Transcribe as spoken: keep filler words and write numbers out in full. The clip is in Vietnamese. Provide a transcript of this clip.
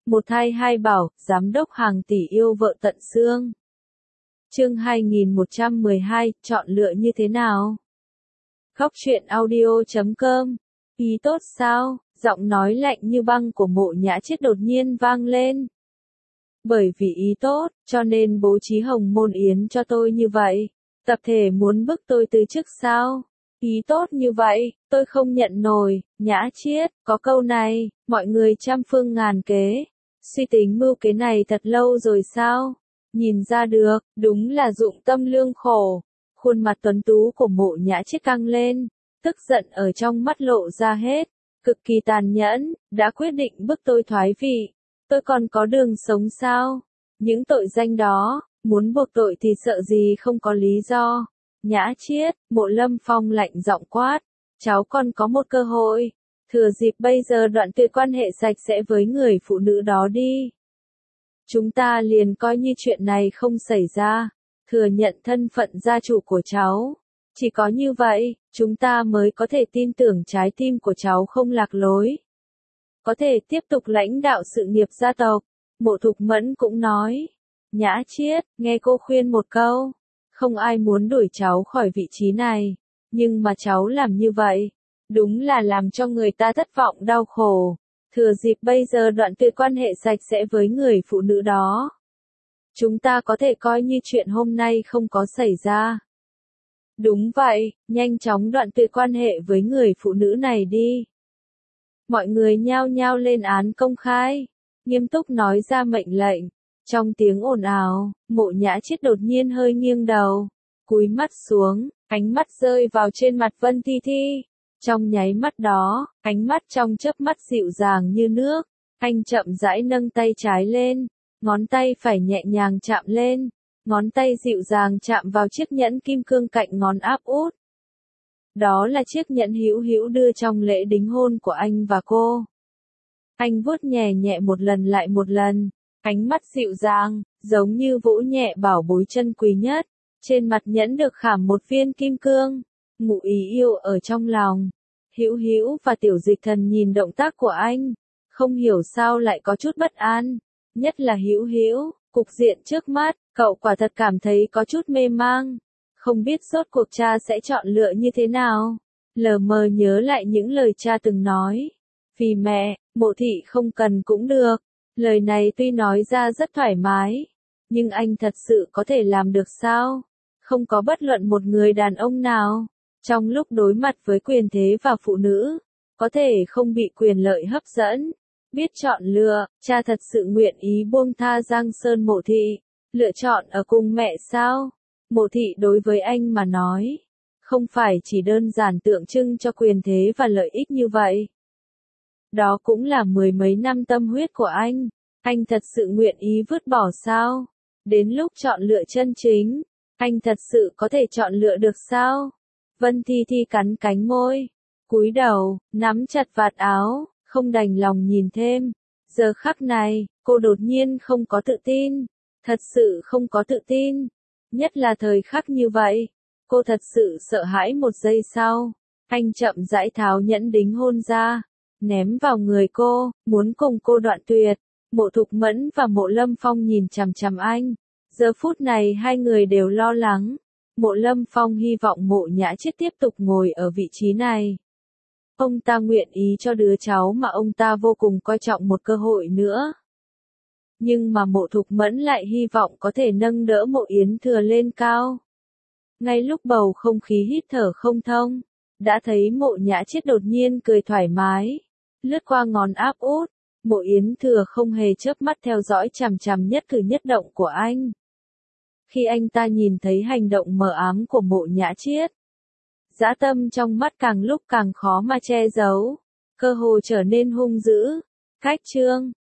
Một thai hai bảo, giám đốc hàng tỷ yêu vợ tận xương. Chương hai nghìn một trăm mười hai, chọn lựa như thế nào? Khóc chuyện audio chấm com. Ý tốt sao? Giọng nói lạnh như băng của Mộ Nhã Chiết đột nhiên vang lên. Bởi vì ý tốt, cho nên bố trí hồng môn yến cho tôi như vậy. Tập thể muốn bức tôi từ chức sao? Ý tốt như vậy, tôi không nhận nổi. Nhã Chiết, có câu này, mọi người trăm phương ngàn kế. Suy tính mưu kế này thật lâu rồi sao? Nhìn ra được, đúng là dụng tâm lương khổ. Khuôn mặt tuấn tú của Mộ Nhã Chiết căng lên, tức giận ở trong mắt lộ ra hết, cực kỳ tàn nhẫn, đã quyết định bức tôi thoái vị. Tôi còn có đường sống sao? Những tội danh đó, muốn buộc tội thì sợ gì không có lý do. Nhã Chiết, Mộ Lâm Phong lạnh giọng quát, cháu còn có một cơ hội, thừa dịp bây giờ đoạn tuyệt quan hệ sạch sẽ với người phụ nữ đó đi. Chúng ta liền coi như chuyện này không xảy ra, thừa nhận thân phận gia chủ của cháu. Chỉ có như vậy, chúng ta mới có thể tin tưởng trái tim của cháu không lạc lối. Có thể tiếp tục lãnh đạo sự nghiệp gia tộc. Mộ Thục Mẫn cũng nói. Nhã Chiết, nghe cô khuyên một câu. Không ai muốn đuổi cháu khỏi vị trí này. Nhưng mà cháu làm như vậy, đúng là làm cho người ta thất vọng đau khổ. Thừa dịp bây giờ đoạn tuyệt quan hệ sạch sẽ với người phụ nữ đó. Chúng ta có thể coi như chuyện hôm nay không có xảy ra. Đúng vậy, nhanh chóng đoạn tuyệt quan hệ với người phụ nữ này đi. Mọi người nhao nhao lên án công khai, nghiêm túc nói ra mệnh lệnh. Trong tiếng ồn ào, Mộ Nhã Chiết đột nhiên hơi nghiêng đầu, cúi mắt xuống, ánh mắt rơi vào trên mặt Vân Thi Thi. Trong nháy mắt đó, ánh mắt trong chớp mắt dịu dàng như nước, anh chậm rãi nâng tay trái lên, ngón tay phải nhẹ nhàng chạm lên, ngón tay dịu dàng chạm vào chiếc nhẫn kim cương cạnh ngón áp út. Đó là chiếc nhẫn hữu hữu đưa trong lễ đính hôn của anh và cô. Anh vuốt nhẹ nhẹ một lần lại một lần, ánh mắt dịu dàng, giống như vỗ nhẹ bảo bối chân quý nhất. Trên mặt nhẫn được khảm một viên kim cương. Ngụ ý yêu ở trong lòng. Hữu Hữu và Tiểu Dịch Thần nhìn động tác của anh, không hiểu sao lại có chút bất an, nhất là Hữu Hữu, cục diện trước mắt, cậu quả thật cảm thấy có chút mê mang, không biết rốt cuộc cha sẽ chọn lựa như thế nào. Lờ mờ nhớ lại những lời cha từng nói, vì mẹ, Mộ thị không cần cũng được. Lời này tuy nói ra rất thoải mái, nhưng anh thật sự có thể làm được sao? Không có bất luận một người đàn ông nào, trong lúc đối mặt với quyền thế và phụ nữ, có thể không bị quyền lợi hấp dẫn, biết chọn lựa. Cha thật sự nguyện ý buông tha Giang Sơn Mộ thị, lựa chọn ở cùng mẹ sao? Mộ thị đối với anh mà nói, không phải chỉ đơn giản tượng trưng cho quyền thế và lợi ích như vậy. Đó cũng là mười mấy năm tâm huyết của anh, anh thật sự nguyện ý vứt bỏ sao? Đến lúc chọn lựa chân chính, anh thật sự có thể chọn lựa được sao? Vân Thi Thi cắn cánh môi, cúi đầu, nắm chặt vạt áo, không đành lòng nhìn thêm. Giờ khắc này, cô đột nhiên không có tự tin, thật sự không có tự tin. Nhất là thời khắc như vậy, cô thật sự sợ hãi. Một giây sau, anh chậm rãi tháo nhẫn đính hôn ra, ném vào người cô, muốn cùng cô đoạn tuyệt. Mộ Thục Mẫn và Mộ Lâm Phong nhìn chằm chằm anh. Giờ phút này hai người đều lo lắng. Mộ Lâm Phong hy vọng Mộ Nhã Chiết tiếp tục ngồi ở vị trí này. Ông ta nguyện ý cho đứa cháu mà ông ta vô cùng coi trọng một cơ hội nữa. Nhưng mà Mộ Thục Mẫn lại hy vọng có thể nâng đỡ Mộ Yến Thừa lên cao. Ngay lúc bầu không khí hít thở không thông, đã thấy Mộ Nhã Chiết đột nhiên cười thoải mái, lướt qua ngón áp út. Mộ Yến Thừa không hề chớp mắt theo dõi chằm chằm nhất cử nhất động của anh. Khi anh ta nhìn thấy hành động mờ ám của Mộ Nhã Chiết, dã tâm trong mắt càng lúc càng khó mà che giấu, cơ hồ trở nên hung dữ. Cách chương